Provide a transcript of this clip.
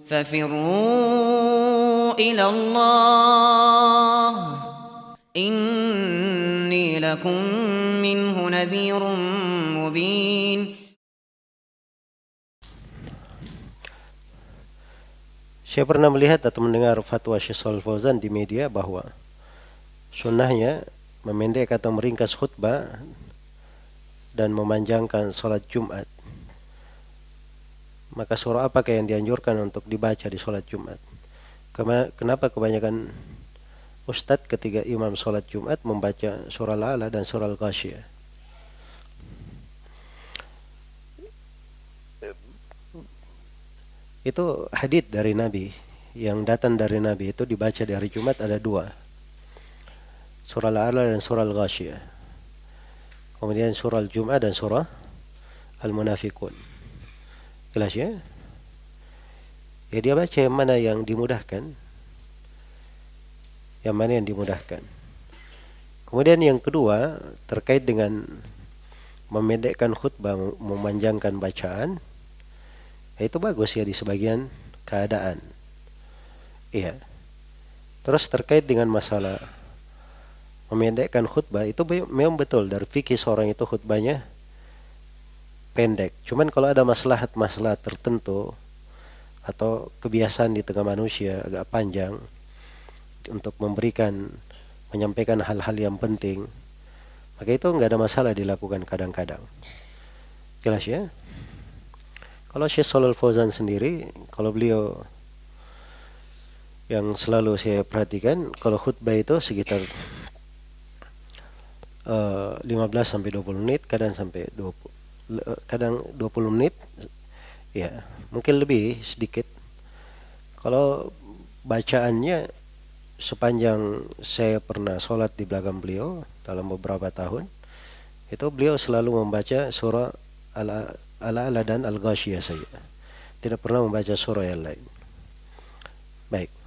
ففروا إلى الله إني لكم منه نذير مبين. Saya pernah melihat atau mendengar fatwa Syekh Shalih Fauzan di media bahwa sunnahnya memendek atau meringkas khutbah dan memanjangkan sholat Jumat. Maka surah apakah yang dianjurkan untuk dibaca di sholat Jumat? Kenapa kebanyakan ustadz ketika imam sholat Jumat membaca surah Al-A'la dan surah Al-Ghasyiyah? Itu hadits dari Nabi, yang datang dari Nabi itu dibaca di hari Jumat ada dua, surah Al-A'la dan surah Al-Ghasyiyah. Kemudian surah Al-Jum'ah dan surah Al-Munafiqun. Jelas ya? Ya dia baca yang mana yang dimudahkan, yang mana yang dimudahkan. Kemudian yang kedua terkait dengan memendekkan khutbah, memanjangkan bacaan, itu bagus ya di sebagian keadaan. Iya. Terus terkait dengan masalah memendekkan khutbah, itu memang betul dari fikih seorang itu khutbahnya pendek. Cuman kalau ada maslahat-maslahat tertentu atau kebiasaan di tengah manusia agak panjang untuk menyampaikan hal-hal yang penting, maka itu nggak ada masalah dilakukan kadang-kadang. Jelas ya? Kalau Syekh Shalih Fauzan sendiri, kalau beliau yang selalu saya perhatikan, kalau khutbah itu sekitar 15 sampai 20 menit, kadang 20 menit, ya mungkin lebih sedikit. Kalau bacaannya, sepanjang saya pernah sholat di belakang beliau dalam beberapa tahun, itu beliau selalu membaca surah Al-A'la dan Al-Ghasyiyah saja, tidak pernah membaca surah yang lain. Baik.